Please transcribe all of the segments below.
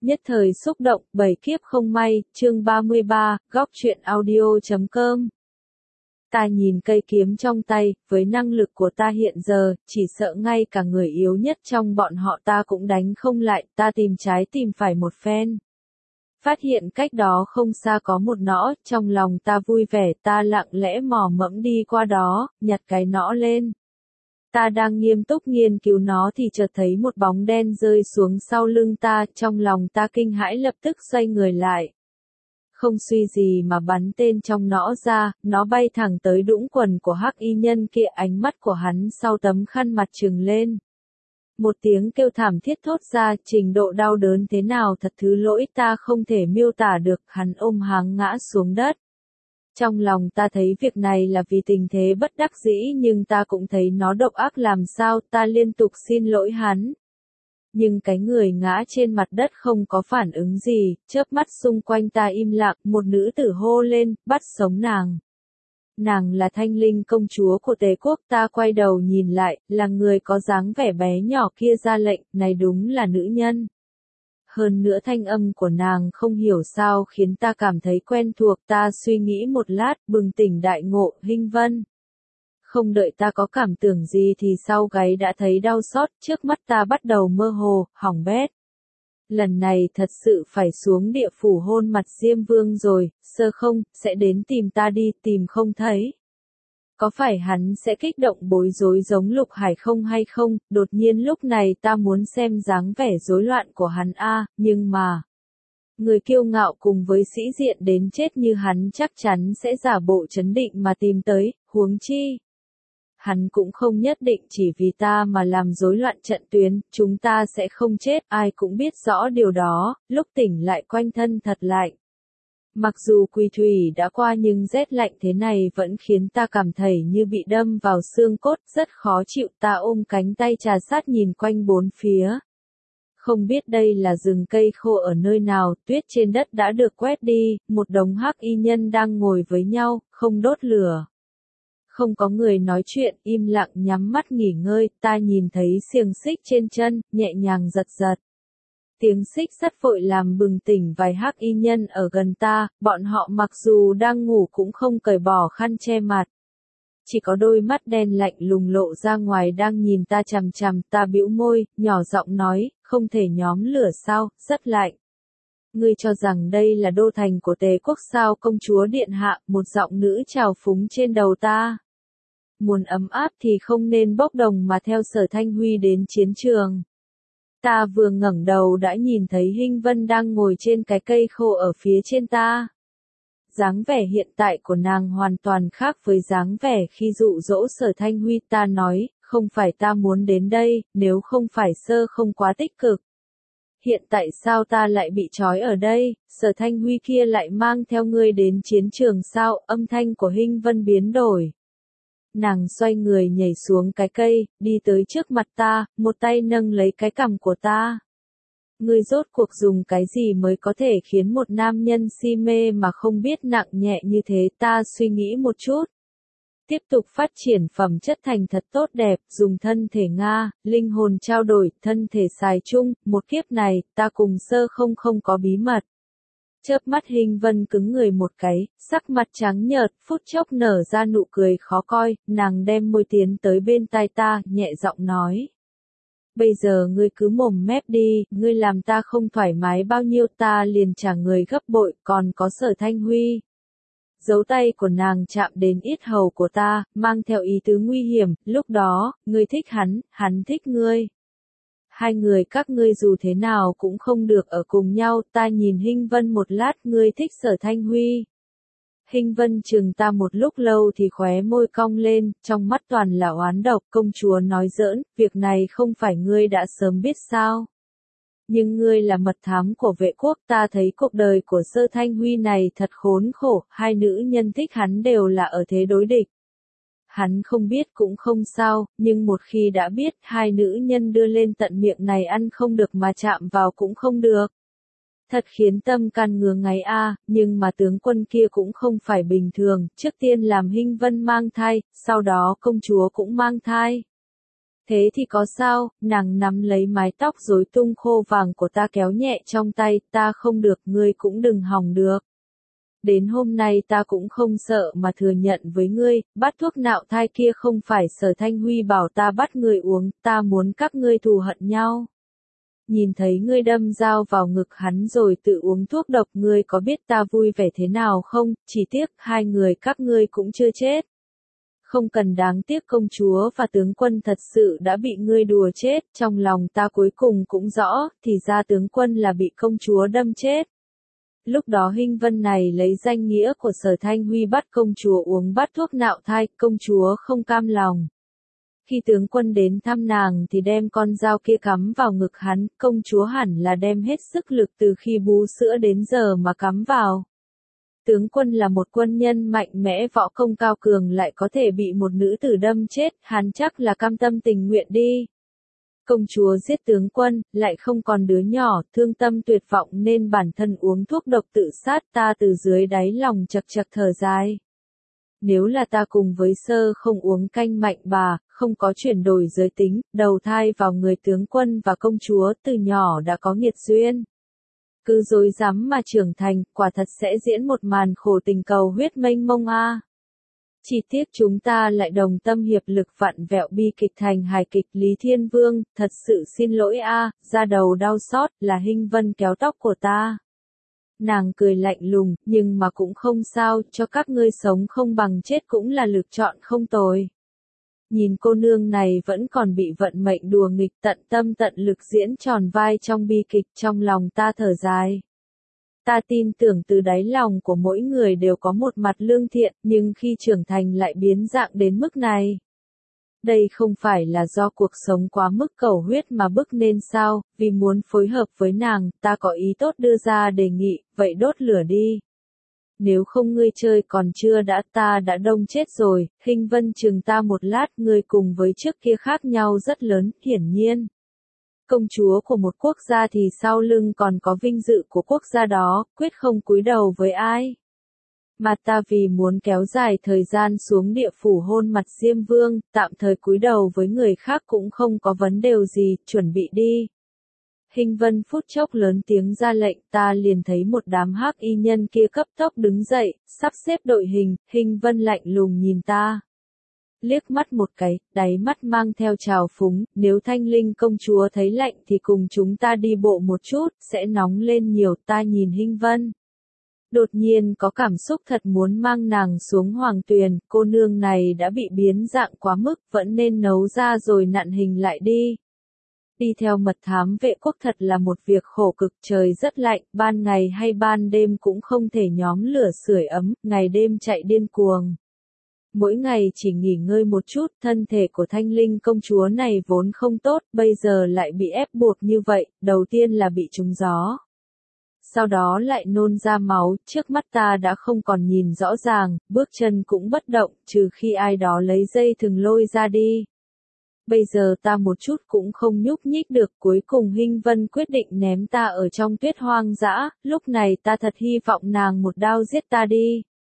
Nhất thời xúc động, 7 kiếp không may, chương 33, góc truyện audio.com. Ta nhìn cây kiếm trong tay, với năng lực của ta hiện giờ, chỉ sợ ngay cả người yếu nhất trong bọn họ ta cũng đánh không lại, ta tìm trái tìm phải một phen. Phát hiện cách đó không xa có một nõ, trong lòng ta vui vẻ, ta lặng lẽ mò mẫm đi qua đó, nhặt cái nõ lên. Ta đang nghiêm túc nghiên cứu nó thì chợt thấy một bóng đen rơi xuống sau lưng ta, trong lòng ta kinh hãi lập tức xoay người lại. Không suy gì mà bắn tên trong nõ ra, nó bay thẳng tới đũng quần của hắc y nhân kia, ánh mắt của hắn sau tấm khăn mặt trừng lên. Một tiếng kêu thảm thiết thốt ra, trình độ đau đớn thế nào thật thứ lỗi ta không thể miêu tả được, hắn ôm háng ngã xuống đất. Trong lòng ta thấy việc này là vì tình thế bất đắc dĩ nhưng ta cũng thấy nó độc ác làm sao, ta liên tục xin lỗi hắn. Nhưng cái người ngã trên mặt đất không có phản ứng gì, chớp mắt xung quanh ta im lặng, một nữ tử hô lên, bắt sống nàng. Nàng là Thanh Linh công chúa của Tề quốc, ta quay đầu nhìn lại, là người có dáng vẻ bé nhỏ kia ra lệnh, này đúng là nữ nhân. Hơn nữa thanh âm của nàng không hiểu sao khiến ta cảm thấy quen thuộc, ta suy nghĩ một lát, bừng tỉnh đại ngộ, Hinh Vân. Không đợi ta có cảm tưởng gì thì sau gáy đã thấy đau xót, trước mắt ta bắt đầu mơ hồ, hỏng bét. Lần này thật sự phải xuống địa phủ hôn mặt Diêm Vương rồi, Sơ Không, sẽ đến tìm ta đi, tìm không thấy. Có phải hắn sẽ kích động bối rối giống Lục Hải không hay không, đột nhiên lúc này ta muốn xem dáng vẻ rối loạn của hắn nhưng mà... Người kiêu ngạo cùng với sĩ diện đến chết như hắn chắc chắn sẽ giả bộ trấn định mà tìm tới, huống chi. Hắn cũng không nhất định chỉ vì ta mà làm rối loạn trận tuyến, chúng ta sẽ không chết, ai cũng biết rõ điều đó, lúc tỉnh lại quanh thân thật lạnh. Mặc dù quỳ thủy đã qua nhưng rét lạnh thế này vẫn khiến ta cảm thấy như bị đâm vào xương cốt, rất khó chịu, ta ôm cánh tay trà sát nhìn quanh bốn phía. Không biết đây là rừng cây khô ở nơi nào, tuyết trên đất đã được quét đi, một đống hắc y nhân đang ngồi với nhau, không đốt lửa. Không có người nói chuyện, im lặng nhắm mắt nghỉ ngơi, ta nhìn thấy xiềng xích trên chân, nhẹ nhàng giật giật. Tiếng xích sắt vội làm bừng tỉnh vài hắc y nhân ở gần ta, bọn họ mặc dù đang ngủ cũng không cởi bỏ khăn che mặt. Chỉ có đôi mắt đen lạnh lùng lộ ra ngoài đang nhìn ta chằm chằm, ta bĩu môi, nhỏ giọng nói, không thể nhóm lửa sao, rất lạnh. Ngươi cho rằng đây là đô thành của Tề quốc sao, công chúa điện hạ, một giọng nữ trào phúng trên đầu ta. Muốn ấm áp thì không nên bốc đồng mà theo Sở Thanh Huy đến chiến trường. Ta vừa ngẩng đầu đã nhìn thấy Hinh Vân đang ngồi trên cái cây khô ở phía trên ta. Dáng vẻ hiện tại của nàng hoàn toàn khác với dáng vẻ khi dụ dỗ Sở Thanh Huy, ta nói, không phải ta muốn đến đây, nếu không phải Sơ Không quá tích cực. Hiện tại sao ta lại bị trói ở đây, Sở Thanh Huy kia lại mang theo ngươi đến chiến trường sao, âm thanh của Hinh Vân biến đổi. Nàng xoay người nhảy xuống cái cây, đi tới trước mặt ta, một tay nâng lấy cái cằm của ta. Ngươi rốt cuộc dùng cái gì mới có thể khiến một nam nhân si mê mà không biết nặng nhẹ như thế, ta suy nghĩ một chút. Tiếp tục phát triển phẩm chất thành thật tốt đẹp, dùng thân thể linh hồn trao đổi, thân thể xài chung, một kiếp này, ta cùng Sơ Không không có bí mật. Chớp mắt Hinh Vân cứng người một cái, sắc mặt trắng nhợt, phút chốc nở ra nụ cười khó coi, nàng đem môi tiến tới bên tai ta, nhẹ giọng nói. Bây giờ ngươi cứ mồm mép đi, ngươi làm ta không thoải mái bao nhiêu ta liền trả người gấp bội, còn có Sở Thanh Huy. Dấu tay của nàng chạm đến yết hầu của ta, mang theo ý tứ nguy hiểm, lúc đó, ngươi thích hắn thích ngươi. Hai người các ngươi dù thế nào cũng không được ở cùng nhau, ta nhìn Hinh Vân một lát, ngươi thích Sở Thanh Huy. Hinh Vân chừng ta một lúc lâu thì khóe môi cong lên, trong mắt toàn là oán độc, công chúa nói giỡn, việc này không phải ngươi đã sớm biết sao. Nhưng ngươi là mật thám của vệ quốc, ta thấy cuộc đời của Sở Thanh Huy này thật khốn khổ, hai nữ nhân thích hắn đều là ở thế đối địch. Hắn không biết cũng không sao, nhưng một khi đã biết, hai nữ nhân đưa lên tận miệng này ăn không được mà chạm vào cũng không được. Thật khiến tâm can ngứa ngáy nhưng mà tướng quân kia cũng không phải bình thường, trước tiên làm Hinh Vân mang thai, sau đó công chúa cũng mang thai. Thế thì có sao, nàng nắm lấy mái tóc rối tung khô vàng của ta kéo nhẹ trong tay, ta không được, ngươi cũng đừng hòng được. Đến hôm nay ta cũng không sợ mà thừa nhận với ngươi, bát thuốc nạo thai kia không phải Sở Thanh Huy bảo ta bắt ngươi uống, ta muốn các ngươi thù hận nhau. Nhìn thấy ngươi đâm dao vào ngực hắn rồi tự uống thuốc độc, ngươi có biết ta vui vẻ thế nào không, chỉ tiếc hai người các ngươi cũng chưa chết. Không cần đáng tiếc, công chúa và tướng quân thật sự đã bị ngươi đùa chết, trong lòng ta cuối cùng cũng rõ, thì ra tướng quân là bị công chúa đâm chết. Lúc đó Hinh Vân này lấy danh nghĩa của Sở Thanh Huy bắt công chúa uống bát thuốc nạo thai, công chúa không cam lòng. Khi tướng quân đến thăm nàng thì đem con dao kia cắm vào ngực hắn, công chúa hẳn là đem hết sức lực từ khi bú sữa đến giờ mà cắm vào. Tướng quân là một quân nhân mạnh mẽ, võ công cao cường, lại có thể bị một nữ tử đâm chết, hắn chắc là cam tâm tình nguyện đi. Công chúa giết tướng quân, lại không còn đứa nhỏ, thương tâm tuyệt vọng nên bản thân uống thuốc độc tự sát, ta từ dưới đáy lòng chật chật thở dài. Nếu là ta cùng với Sơ không uống canh mạnh bà, không có chuyển đổi giới tính, đầu thai vào người tướng quân và công chúa, từ nhỏ đã có nghiệt duyên. Cứ dối rắm mà trưởng thành, quả thật sẽ diễn một màn khổ tình cầu huyết mênh mông a. Chỉ tiếc chúng ta lại đồng tâm hiệp lực vặn vẹo bi kịch thành hài kịch. Lý Thiên Vương, thật sự xin lỗi a, ra đầu đau xót, là Hinh Vân kéo tóc của ta. Nàng cười lạnh lùng, nhưng mà cũng không sao, cho các ngươi sống không bằng chết cũng là lựa chọn không tồi. Nhìn cô nương này vẫn còn bị vận mệnh đùa nghịch, tận tâm tận lực diễn tròn vai trong bi kịch, trong lòng ta thở dài. Ta tin tưởng từ đáy lòng của mỗi người đều có một mặt lương thiện, nhưng khi trưởng thành lại biến dạng đến mức này. Đây không phải là do cuộc sống quá mức cầu huyết mà bức nên sao, vì muốn phối hợp với nàng, ta có ý tốt đưa ra đề nghị, vậy đốt lửa đi. Nếu không ngươi chơi còn chưa đã, ta đã đông chết rồi. Hinh Vân chừng ta một lát, ngươi cùng với trước kia khác nhau rất lớn, hiển nhiên. Công chúa của một quốc gia thì sau lưng còn có vinh dự của quốc gia đó, quyết không cúi đầu với ai. Mà ta vì muốn kéo dài thời gian xuống địa phủ hôn mặt Diêm Vương, tạm thời cúi đầu với người khác cũng không có vấn đề gì, chuẩn bị đi. Hinh Vân phút chốc lớn tiếng ra lệnh, ta liền thấy một đám hắc y nhân kia cấp tốc đứng dậy, sắp xếp đội hình. Hinh Vân lạnh lùng nhìn ta. Liếc mắt một cái, đáy mắt mang theo trào phúng, nếu Thanh Linh công chúa thấy lạnh thì cùng chúng ta đi bộ một chút, sẽ nóng lên nhiều. Ta nhìn Hinh Vân. Đột nhiên có cảm xúc thật muốn mang nàng xuống hoàng tuyền, cô nương này đã bị biến dạng quá mức, vẫn nên nấu ra rồi nặn hình lại đi. Đi theo mật thám vệ quốc thật là một việc khổ cực, trời rất lạnh, ban ngày hay ban đêm cũng không thể nhóm lửa sưởi ấm, ngày đêm chạy điên cuồng. Mỗi ngày chỉ nghỉ ngơi một chút, thân thể của Thanh Linh công chúa này vốn không tốt, bây giờ lại bị ép buộc như vậy, đầu tiên là bị trúng gió. Sau đó lại nôn ra máu, trước mắt ta đã không còn nhìn rõ ràng, bước chân cũng bất động, trừ khi ai đó lấy dây thừng lôi ra đi. Bây giờ ta một chút cũng không nhúc nhích được, cuối cùng Hinh Vân quyết định ném ta ở trong tuyết hoang dã, lúc này ta thật hy vọng nàng một đao giết ta đi.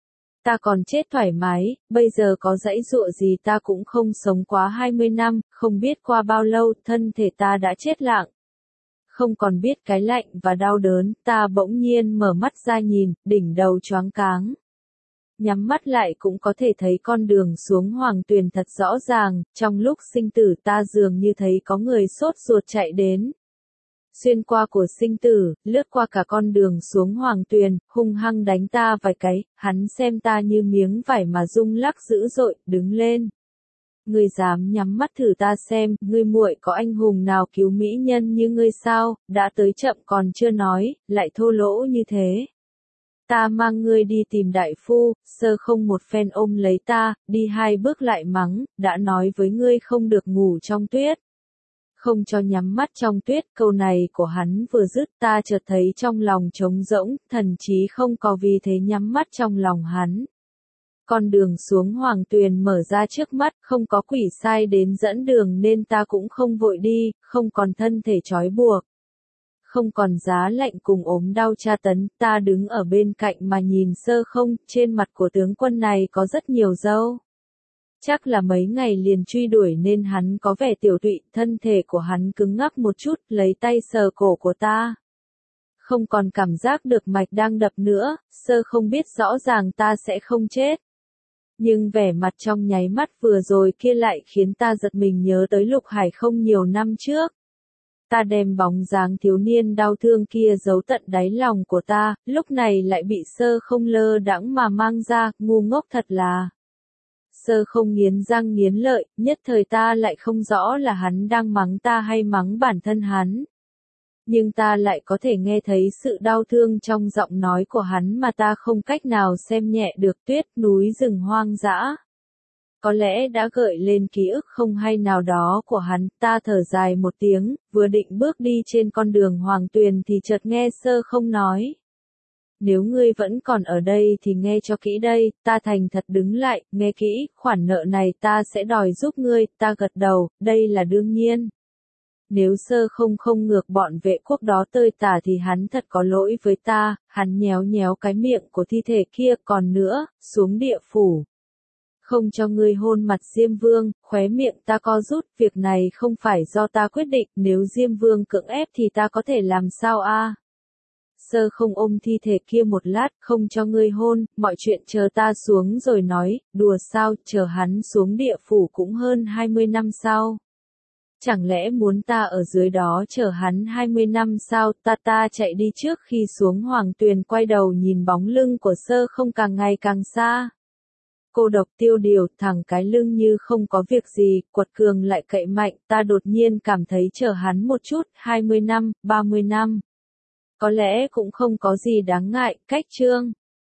Ta còn chết thoải mái, bây giờ có dãy dụa gì ta cũng không sống quá 20 năm, không biết qua bao lâu, thân thể ta đã chết lặng. Không còn biết cái lạnh và đau đớn, ta bỗng nhiên mở mắt ra nhìn, đỉnh đầu choáng váng. Nhắm mắt lại cũng có thể thấy con đường xuống hoàng tuyền thật rõ ràng, trong lúc sinh tử ta dường như thấy có người sốt ruột chạy đến. Xuyên qua của sinh tử, lướt qua cả con đường xuống hoàng tuyền, hung hăng đánh ta vài cái, hắn xem ta như miếng vải mà rung lắc dữ dội, đứng lên. Ngươi dám nhắm mắt thử ta xem, ngươi muội có anh hùng nào cứu mỹ nhân như ngươi sao, đã tới chậm còn chưa nói, lại thô lỗ như thế. Ta mang ngươi đi tìm đại phu, Sơ không một phen ôm lấy ta, đi hai bước lại mắng, đã nói với ngươi không được ngủ trong tuyết. Không cho nhắm mắt trong tuyết, câu này của hắn vừa dứt ta chợt thấy trong lòng trống rỗng, thần chí không có vì thế nhắm mắt trong lòng hắn. Con đường xuống hoàng tuyền mở ra trước mắt, không có quỷ sai đến dẫn đường nên ta cũng không vội đi, không còn thân thể trói buộc. Không còn giá lạnh cùng ốm đau tra tấn, ta đứng ở bên cạnh mà nhìn Sơ không, trên mặt của tướng quân này có rất nhiều râu. Chắc là mấy ngày liền truy đuổi nên hắn có vẻ tiểu tụy, thân thể của hắn cứng ngắc một chút, lấy tay sờ cổ của ta. Không còn cảm giác được mạch đang đập nữa, Sơ không biết rõ ràng ta sẽ không chết. Nhưng vẻ mặt trong nháy mắt vừa rồi kia lại khiến ta giật mình nhớ tới Lục Hải không nhiều năm trước. Ta đem bóng dáng thiếu niên đau thương kia giấu tận đáy lòng của ta, lúc này lại bị Sơ không lơ đãng mà mang ra, ngu ngốc thật là. Sơ không nghiến răng nghiến lợi, nhất thời ta lại không rõ là hắn đang mắng ta hay mắng bản thân hắn. Nhưng ta lại có thể nghe thấy sự đau thương trong giọng nói của hắn mà ta không cách nào xem nhẹ được. Tuyết núi rừng hoang dã. Có lẽ đã gợi lên ký ức không hay nào đó của hắn, ta thở dài một tiếng, vừa định bước đi trên con đường Hoàng Tuyền thì chợt nghe Sơ không nói. Nếu ngươi vẫn còn ở đây thì nghe cho kỹ đây, ta thành thật đứng lại, nghe kỹ, khoản nợ này ta sẽ đòi giúp ngươi, ta gật đầu, đây là đương nhiên. Nếu Sơ không ngược bọn vệ quốc đó tơi tả thì hắn thật có lỗi với ta, hắn nhéo nhéo cái miệng của thi thể kia, còn nữa, xuống địa phủ. Không cho ngươi hôn mặt Diêm Vương, khóe miệng ta co rút, việc này không phải do ta quyết định, nếu Diêm Vương cưỡng ép thì ta có thể làm sao a? Sơ không ôm thi thể kia một lát, không cho ngươi hôn, mọi chuyện chờ ta xuống rồi nói, đùa sao, chờ hắn xuống địa phủ cũng hơn 20 năm sau. Chẳng lẽ muốn ta ở dưới đó chờ hắn 20 năm sao, ta chạy đi trước khi xuống Hoàng Tuyền, quay đầu nhìn bóng lưng của Sơ không càng ngày càng xa. Cô độc tiêu điều, thẳng cái lưng như không có việc gì, quật cường lại cậy mạnh, ta đột nhiên cảm thấy chờ hắn một chút, 20 năm, 30 năm. Có lẽ cũng không có gì đáng ngại, cách chương.